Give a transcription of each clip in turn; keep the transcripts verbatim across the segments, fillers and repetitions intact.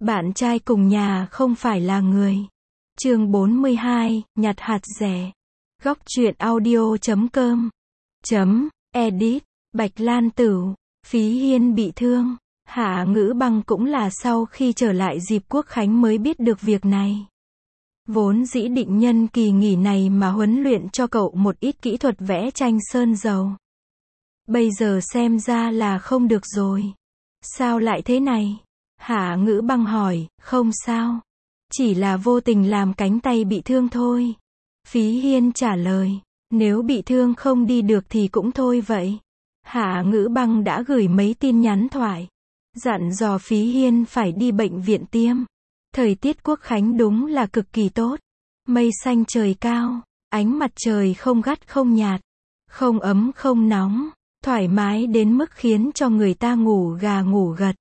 Bạn trai cùng nhà không phải là người. Chương bốn mươi hai, nhặt hạt rẻ. Góc truyện audio chấm com chấm edit. Bạch Lan Tửu, Phí Hiên bị thương. Hạ Ngữ Băng cũng là sau khi trở lại dịp Quốc Khánh mới biết được việc này. Vốn dĩ định nhân kỳ nghỉ này mà huấn luyện cho cậu một ít kỹ thuật vẽ tranh sơn dầu. Bây giờ xem ra là không được rồi. Sao lại thế này? Hạ Ngữ Băng hỏi. Không sao. Chỉ là vô tình làm cánh tay bị thương thôi. Phí Hiên trả lời. Nếu bị thương không đi được thì cũng thôi vậy. Hạ Ngữ Băng đã gửi mấy tin nhắn thoại, dặn dò Phí Hiên phải đi bệnh viện tiêm. Thời tiết Quốc Khánh đúng là cực kỳ tốt. Mây xanh trời cao, ánh mặt trời không gắt không nhạt, không ấm không nóng, thoải mái đến mức khiến cho người ta ngủ gà ngủ gật.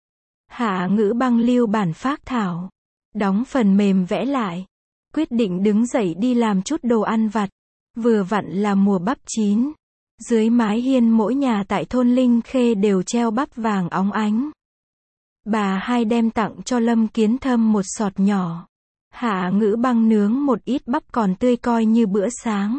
Hạ Ngữ Băng lưu bản phác thảo, đóng phần mềm vẽ lại, quyết định đứng dậy đi làm chút đồ ăn vặt. Vừa vặn là mùa bắp chín. Dưới mái hiên mỗi nhà tại thôn Linh Khê đều treo bắp vàng óng ánh. Bà hai đem tặng cho Lâm Kiến Thâm một sọt nhỏ. Hạ Ngữ Băng nướng một ít bắp còn tươi coi như bữa sáng.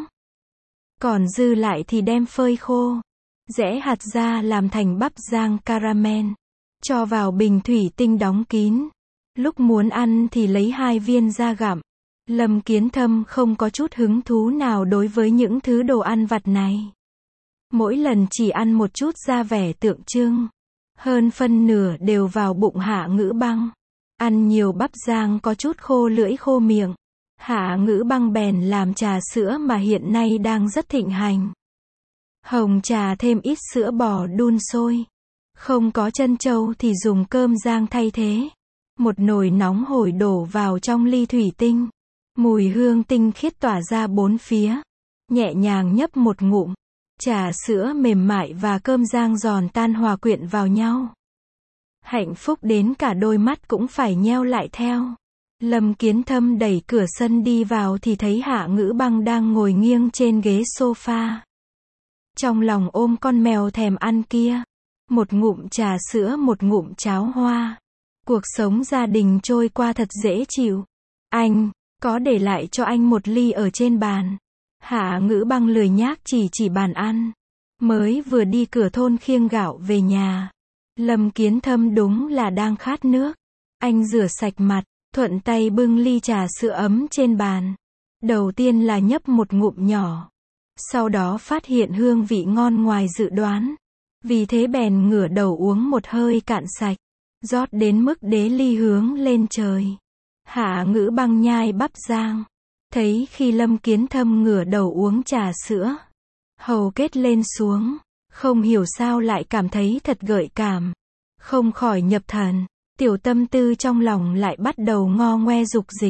Còn dư lại thì đem phơi khô, giã hạt ra làm thành bắp rang caramel, cho vào bình thủy tinh đóng kín. Lúc muốn ăn thì lấy hai viên ra gặm. Lâm Kiến Thâm không có chút hứng thú nào đối với những thứ đồ ăn vặt này. Mỗi lần chỉ ăn một chút ra vẻ tượng trưng. Hơn phân nửa đều vào bụng Hạ Ngữ Băng. Ăn nhiều bắp rang có chút khô lưỡi khô miệng. Hạ Ngữ Băng bèn làm trà sữa mà hiện nay đang rất thịnh hành. Hồng trà thêm ít sữa bò đun sôi. Không có trân châu thì dùng cơm rang thay thế. Một nồi nóng hổi đổ vào trong ly thủy tinh. Mùi hương tinh khiết tỏa ra bốn phía. Nhẹ nhàng nhấp một ngụm. Trà sữa mềm mại và cơm rang giòn tan hòa quyện vào nhau. Hạnh phúc đến cả đôi mắt cũng phải nheo lại theo. Lâm Kiến Thâm đẩy cửa sân đi vào thì thấy Hạ Ngữ Băng đang ngồi nghiêng trên ghế sofa. Trong lòng ôm con mèo thèm ăn kia. Một ngụm trà sữa một ngụm cháo hoa. Cuộc sống gia đình trôi qua thật dễ chịu. Anh, có để lại cho anh một ly ở trên bàn. Hạ Ngữ Băng lười nhác chỉ chỉ bàn ăn. Mới vừa đi cửa thôn khiêng gạo về nhà. Lâm Kiến Thâm đúng là đang khát nước. Anh rửa sạch mặt, thuận tay bưng ly trà sữa ấm trên bàn. Đầu tiên là nhấp một ngụm nhỏ. Sau đó phát hiện hương vị ngon ngoài dự đoán. Vì thế bèn ngửa đầu uống một hơi cạn sạch. Rót đến mức đế ly hướng lên trời. Hạ Ngữ Băng nhai bắp rang. Thấy khi Lâm Kiến Thâm ngửa đầu uống trà sữa, hầu kết lên xuống, không hiểu sao lại cảm thấy thật gợi cảm. Không khỏi nhập thần, tiểu tâm tư trong lòng lại bắt đầu ngo ngoe dục dịch.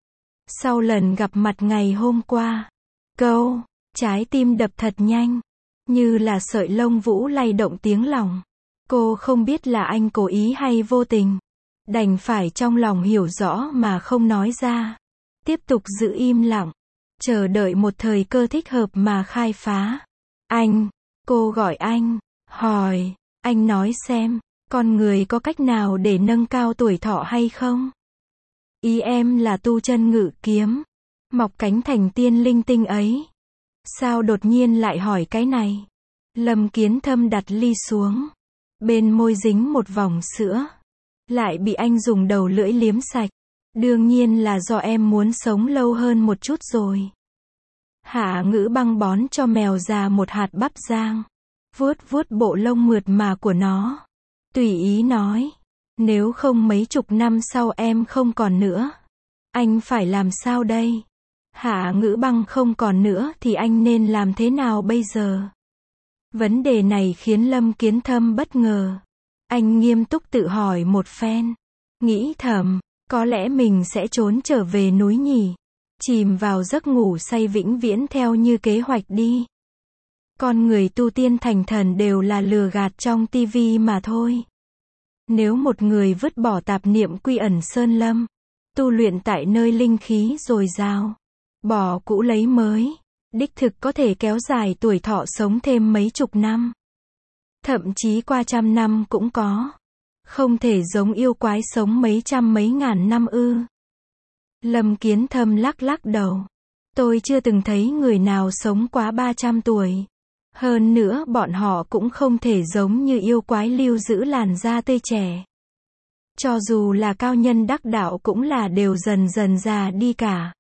Sau lần gặp mặt ngày hôm qua, câu, trái tim đập thật nhanh, như là sợi lông vũ lay động tiếng lòng. Cô không biết là anh cố ý hay vô tình. Đành phải trong lòng hiểu rõ mà không nói ra. Tiếp tục giữ im lặng, chờ đợi một thời cơ thích hợp mà khai phá. Anh, cô gọi anh, hỏi, anh nói xem, con người có cách nào để nâng cao tuổi thọ hay không? Ý em là tu chân ngự kiếm, mọc cánh thành tiên linh tinh ấy. Sao đột nhiên lại hỏi cái này? Lâm Kiến Thâm đặt ly xuống, bên môi dính một vòng sữa, lại bị anh dùng đầu lưỡi liếm sạch. Đương nhiên là do em muốn sống lâu hơn một chút rồi. Hạ Ngữ Băng bón cho mèo già một hạt bắp rang, vuốt vuốt bộ lông mượt mà của nó, tùy ý nói, nếu không mấy chục năm sau em không còn nữa, anh phải làm sao đây? Hạ Ngữ Băng không còn nữa thì anh nên làm thế nào bây giờ? Vấn đề này khiến Lâm Kiến Thâm bất ngờ. Anh nghiêm túc tự hỏi một phen, nghĩ thầm, có lẽ mình sẽ trốn trở về núi nhỉ, chìm vào giấc ngủ say vĩnh viễn theo như kế hoạch đi. Con người tu tiên thành thần đều là lừa gạt trong tivi mà thôi. Nếu một người vứt bỏ tạp niệm quy ẩn sơn lâm, tu luyện tại nơi linh khí dồi dào, bỏ cũ lấy mới, đích thực có thể kéo dài tuổi thọ sống thêm mấy chục năm. Thậm chí qua trăm năm cũng có. Không thể giống yêu quái sống mấy trăm mấy ngàn năm ư? Lâm Kiến Thâm lắc lắc đầu. Tôi chưa từng thấy người nào sống quá ba trăm tuổi. Hơn nữa bọn họ cũng không thể giống như yêu quái lưu giữ làn da tươi trẻ. Cho dù là cao nhân đắc đạo cũng là đều dần dần già đi cả.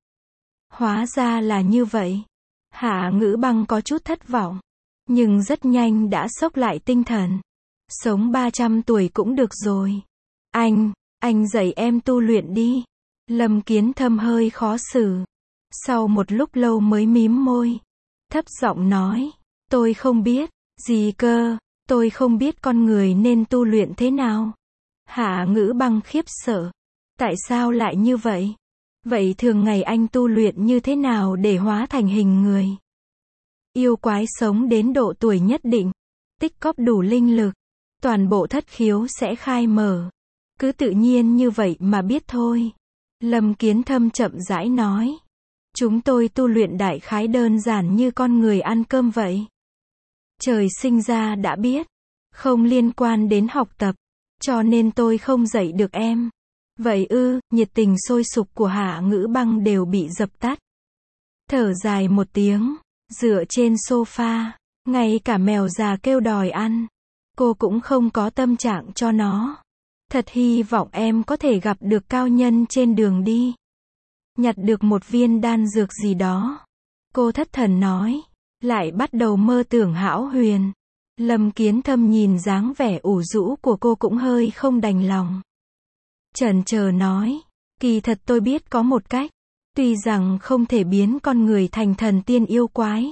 Hóa ra là như vậy. Hạ Ngữ Băng có chút thất vọng. Nhưng rất nhanh đã xốc lại tinh thần. Sống ba trăm tuổi cũng được rồi. Anh, anh dạy em tu luyện đi. Lâm Kiến Thâm hơi khó xử. Sau một lúc lâu mới mím môi. Thấp giọng nói. Tôi không biết. Gì cơ, tôi không biết con người nên tu luyện thế nào. Hạ Ngữ Băng khiếp sợ. Tại sao lại như vậy? Vậy thường ngày anh tu luyện như thế nào để hóa thành hình người? Yêu quái sống đến độ tuổi nhất định, tích cóp đủ linh lực, toàn bộ thất khiếu sẽ khai mở. Cứ tự nhiên như vậy mà biết thôi. Lâm Kiến Thâm chậm rãi nói. Chúng tôi tu luyện đại khái đơn giản như con người ăn cơm vậy. Trời sinh ra đã biết, không liên quan đến học tập, cho nên tôi không dạy được em. Vậy ư? Nhiệt tình sôi sục của Hạ Ngữ Băng đều bị dập tắt. Thở dài một tiếng, dựa trên sofa, ngay cả mèo già kêu đòi ăn, cô cũng không có tâm trạng cho nó. Thật hy vọng em có thể gặp được cao nhân trên đường đi. Nhặt được một viên đan dược gì đó. Cô thất thần nói, lại bắt đầu mơ tưởng hão huyền. Lâm Kiến Thâm nhìn dáng vẻ ủ rũ của cô cũng hơi không đành lòng. Chần chờ nói, kỳ thật tôi biết có một cách, tuy rằng không thể biến con người thành thần tiên yêu quái.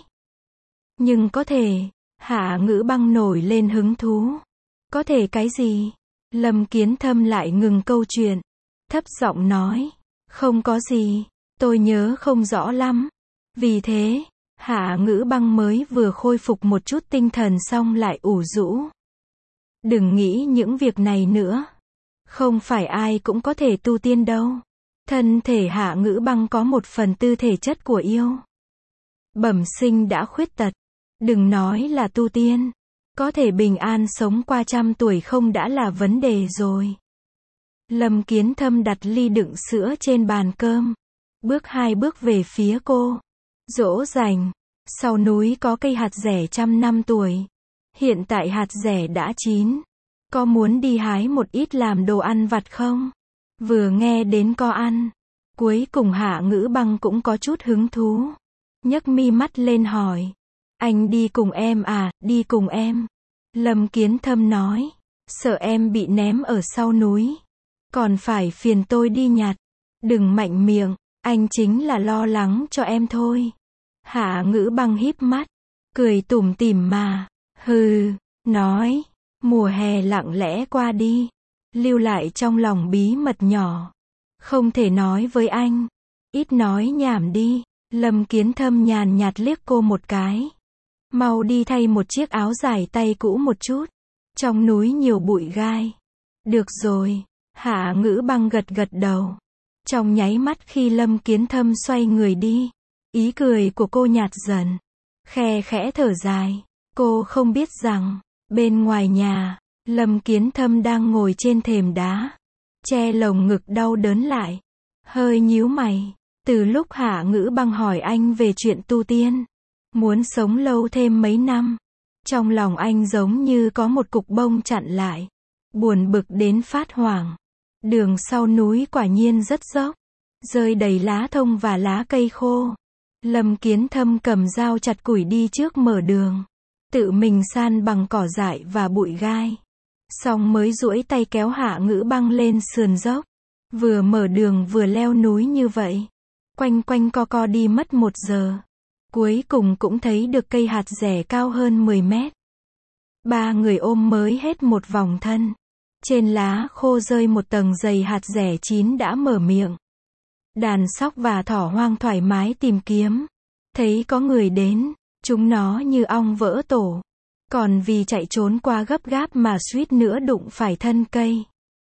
Nhưng có thể, Hạ Ngữ Băng nổi lên hứng thú. Có thể cái gì? Lâm Kiến Thâm lại ngừng câu chuyện, thấp giọng nói, không có gì, tôi nhớ không rõ lắm. Vì thế, Hạ Ngữ Băng mới vừa khôi phục một chút tinh thần xong lại ủ rũ. Đừng nghĩ những việc này nữa. Không phải ai cũng có thể tu tiên đâu. Thân thể Hạ Ngữ Băng có một phần tư thể chất của yêu. Bẩm sinh đã khuyết tật. Đừng nói là tu tiên. Có thể bình an sống qua trăm tuổi không đã là vấn đề rồi. Lâm Kiến Thâm đặt ly đựng sữa trên bàn cơm. Bước hai bước về phía cô. Dỗ dành. Sau núi có cây hạt dẻ trăm năm tuổi. Hiện tại hạt dẻ đã chín. Có muốn đi hái một ít làm đồ ăn vặt không? Vừa nghe đến có ăn. Cuối cùng Hạ Ngữ Băng cũng có chút hứng thú. Nhấc mi mắt lên hỏi. Anh đi cùng em à? Đi cùng em. Lâm Kiến Thâm nói. Sợ em bị ném ở sau núi. Còn phải phiền tôi đi nhặt. Đừng mạnh miệng. Anh chính là lo lắng cho em thôi. Hạ Ngữ Băng híp mắt. Cười tủm tỉm mà. Hừ. Nói. Mùa hè lặng lẽ qua đi. Lưu lại trong lòng bí mật nhỏ. Không thể nói với anh. Ít nói nhảm đi. Lâm Kiến Thâm nhàn nhạt liếc cô một cái. Mau đi thay một chiếc áo dài tay cũ một chút. Trong núi nhiều bụi gai. Được rồi. Hạ Ngữ Băng gật gật đầu. Trong nháy mắt khi Lâm Kiến Thâm xoay người đi. Ý cười của cô nhạt dần. Khe khẽ thở dài. Cô không biết rằng, bên ngoài nhà, Lâm Kiến Thâm đang ngồi trên thềm đá. Che lồng ngực đau đớn lại. Hơi nhíu mày. Từ lúc Hạ Ngữ Băng hỏi anh về chuyện tu tiên. Muốn sống lâu thêm mấy năm. Trong lòng anh giống như có một cục bông chặn lại. Buồn bực đến phát hoảng. Đường sau núi quả nhiên rất dốc. Rơi đầy lá thông và lá cây khô. Lâm Kiến Thâm cầm dao chặt củi đi trước mở đường. Tự mình san bằng cỏ dại và bụi gai. Xong mới duỗi tay kéo Hạ Ngữ Băng lên sườn dốc. Vừa mở đường vừa leo núi như vậy. Quanh quanh co co đi mất một giờ. Cuối cùng cũng thấy được cây hạt dẻ cao hơn mười mét. Ba người ôm mới hết một vòng thân. Trên lá khô rơi một tầng dày hạt dẻ chín đã mở miệng. Đàn sóc và thỏ hoang thoải mái tìm kiếm. Thấy có người đến, chúng nó như ong vỡ tổ. Còn vì chạy trốn quá gấp gáp mà suýt nữa đụng phải thân cây.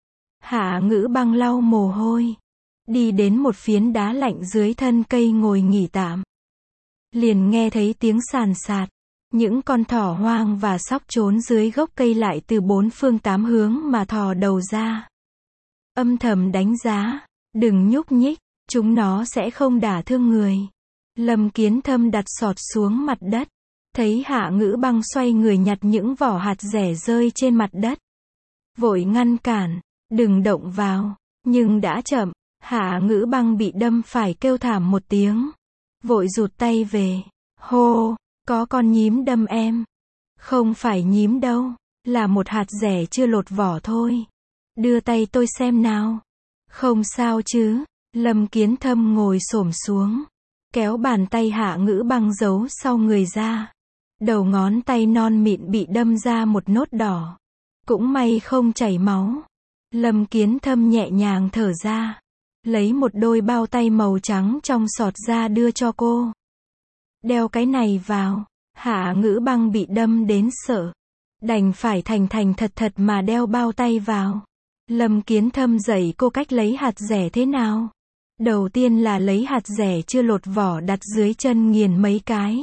Hạ Ngữ Băng lau mồ hôi. Đi đến một phiến đá lạnh dưới thân cây ngồi nghỉ tạm. Liền nghe thấy tiếng sàn sạt. Những con thỏ hoang và sóc trốn dưới gốc cây lại từ bốn phương tám hướng mà thò đầu ra. Âm thầm đánh giá, đừng nhúc nhích, chúng nó sẽ không đả thương người. Lâm Kiến Thâm đặt sọt xuống mặt đất, thấy Hạ Ngữ Băng xoay người nhặt những vỏ hạt dẻ rơi trên mặt đất. Vội ngăn cản, đừng động vào, nhưng đã chậm, Hạ Ngữ Băng bị đâm phải kêu thảm một tiếng. Vội rụt tay về, hô, có con nhím đâm em. Không phải nhím đâu, là một hạt dẻ chưa lột vỏ thôi. Đưa tay tôi xem nào. Không sao chứ, Lâm Kiến Thâm ngồi xổm xuống, kéo bàn tay Hạ Ngữ Băng giấu sau người ra. Đầu ngón tay non mịn bị đâm ra một nốt đỏ. Cũng may không chảy máu. Lâm Kiến Thâm nhẹ nhàng thở ra, lấy một đôi bao tay màu trắng trong sọt ra đưa cho cô. Đeo cái này vào. Hạ Ngữ Băng bị đâm đến sợ, đành phải thành thành thật thật mà đeo bao tay vào. Lâm Kiến Thâm dạy cô cách lấy hạt dẻ thế nào. Đầu tiên là lấy hạt dẻ chưa lột vỏ đặt dưới chân nghiền mấy cái,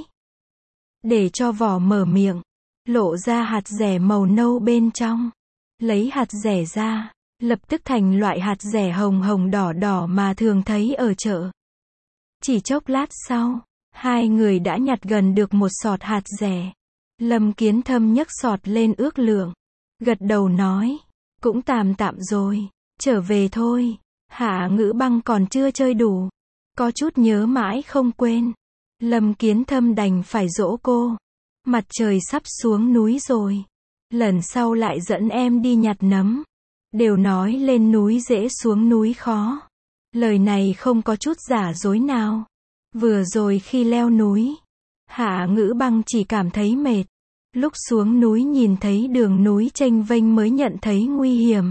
để cho vỏ mở miệng, lộ ra hạt dẻ màu nâu bên trong. Lấy hạt dẻ ra, lập tức thành loại hạt dẻ hồng hồng đỏ đỏ mà thường thấy ở chợ. Chỉ chốc lát sau, hai người đã nhặt gần được một sọt hạt dẻ. Lâm Kiến Thâm nhấc sọt lên ước lượng, gật đầu nói, cũng tạm tạm rồi, trở về thôi. Hạ Ngữ Băng còn chưa chơi đủ, có chút nhớ mãi không quên. Lâm Kiến Thâm đành phải dỗ cô, mặt trời sắp xuống núi rồi, lần sau lại dẫn em đi nhặt nấm. Đều nói lên núi dễ xuống núi khó, lời này không có chút giả dối nào. Vừa rồi khi leo núi, Hạ Ngữ Băng chỉ cảm thấy mệt. Lúc xuống núi nhìn thấy đường núi chênh vênh mới nhận thấy nguy hiểm.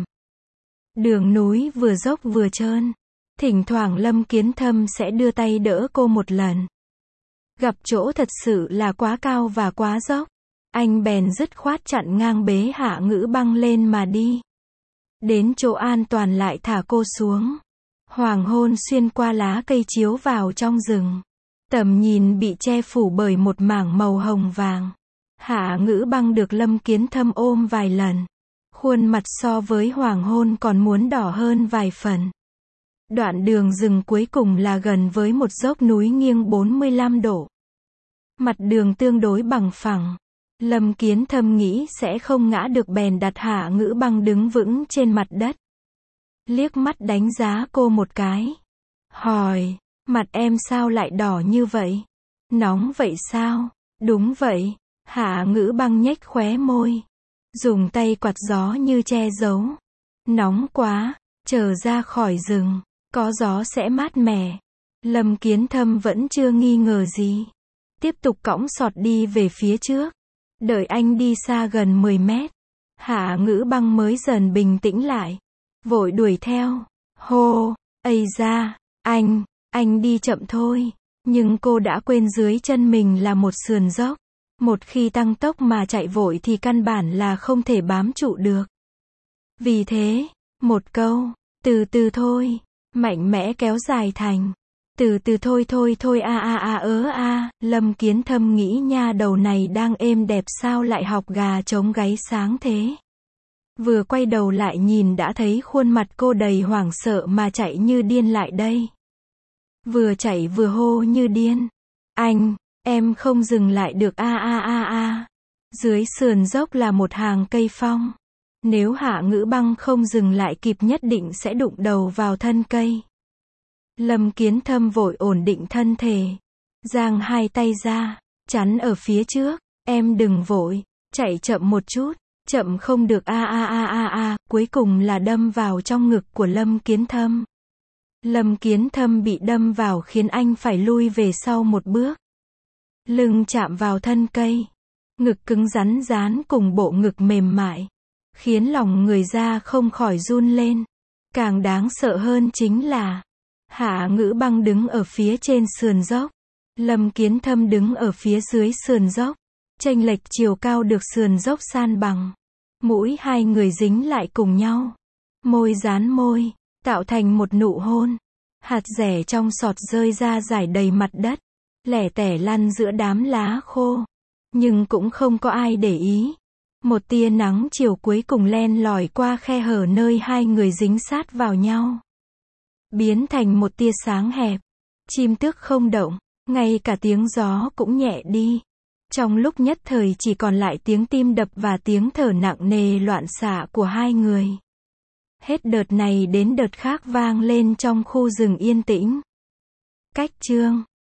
Đường núi vừa dốc vừa trơn. Thỉnh thoảng Lâm Kiến Thâm sẽ đưa tay đỡ cô một lần. Gặp chỗ thật sự là quá cao và quá dốc, anh bèn dứt khoát chặn ngang bế Hạ Ngữ Băng lên mà đi. Đến chỗ an toàn lại thả cô xuống. Hoàng hôn xuyên qua lá cây chiếu vào trong rừng. Tầm nhìn bị che phủ bởi một mảng màu hồng vàng. Hạ Ngữ Băng được Lâm Kiến Thâm ôm vài lần. Khuôn mặt so với hoàng hôn còn muốn đỏ hơn vài phần. Đoạn đường rừng cuối cùng là gần với một dốc núi nghiêng bốn mươi lăm độ. Mặt đường tương đối bằng phẳng. Lâm Kiến Thâm nghĩ sẽ không ngã được bèn đặt Hạ Ngữ Băng đứng vững trên mặt đất. Liếc mắt đánh giá cô một cái. Hỏi, mặt em sao lại đỏ như vậy? Nóng vậy sao? Đúng vậy. Hạ Ngữ Băng nhếch khóe môi, dùng tay quạt gió như che giấu. Nóng quá, chờ ra khỏi rừng, có gió sẽ mát mẻ. Lâm Kiến Thâm vẫn chưa nghi ngờ gì. Tiếp tục cõng sọt đi về phía trước. Đợi anh đi xa gần mười mét. Hạ Ngữ Băng mới dần bình tĩnh lại. Vội đuổi theo. Hô, ây da, anh, anh đi chậm thôi. Nhưng cô đã quên dưới chân mình là một sườn dốc. Một khi tăng tốc mà chạy vội thì căn bản là không thể bám trụ được. Vì thế, một câu, từ từ thôi, mạnh mẽ kéo dài thành, từ từ thôi thôi thôi a a a ớ a. Lâm Kiến Thâm nghĩ nha đầu này đang êm đẹp sao lại học gà trống gáy sáng thế. Vừa quay đầu lại nhìn đã thấy khuôn mặt cô đầy hoảng sợ mà chạy như điên lại đây. Vừa chạy vừa hô như điên. Anh, em không dừng lại được a a a a. Dưới sườn dốc là một hàng cây phong. Nếu Hạ Ngữ Băng không dừng lại kịp nhất định sẽ đụng đầu vào thân cây. Lâm Kiến Thâm vội ổn định thân thể. Giang hai tay ra, chắn ở phía trước. Em đừng vội, chạy chậm một chút. Chậm không được a a a a a. Cuối cùng là đâm vào trong ngực của Lâm Kiến Thâm. Lâm Kiến Thâm bị đâm vào khiến anh phải lui về sau một bước. Lưng chạm vào thân cây. Ngực cứng rắn dán cùng bộ ngực mềm mại. Khiến lòng người ra không khỏi run lên. Càng đáng sợ hơn chính là Hạ Ngữ Băng đứng ở phía trên sườn dốc. Lâm Kiến Thâm đứng ở phía dưới sườn dốc. Chênh lệch chiều cao được sườn dốc san bằng. Mũi hai người dính lại cùng nhau. Môi dán môi, tạo thành một nụ hôn. Hạt dẻ trong sọt rơi ra rải đầy mặt đất. Lẻ tẻ lăn giữa đám lá khô. Nhưng cũng không có ai để ý. Một tia nắng chiều cuối cùng len lỏi qua khe hở nơi hai người dính sát vào nhau. Biến thành một tia sáng hẹp. Chim tước không động, ngay cả tiếng gió cũng nhẹ đi. Trong lúc nhất thời chỉ còn lại tiếng tim đập và tiếng thở nặng nề loạn xạ của hai người. Hết đợt này đến đợt khác vang lên trong khu rừng yên tĩnh. Cách chương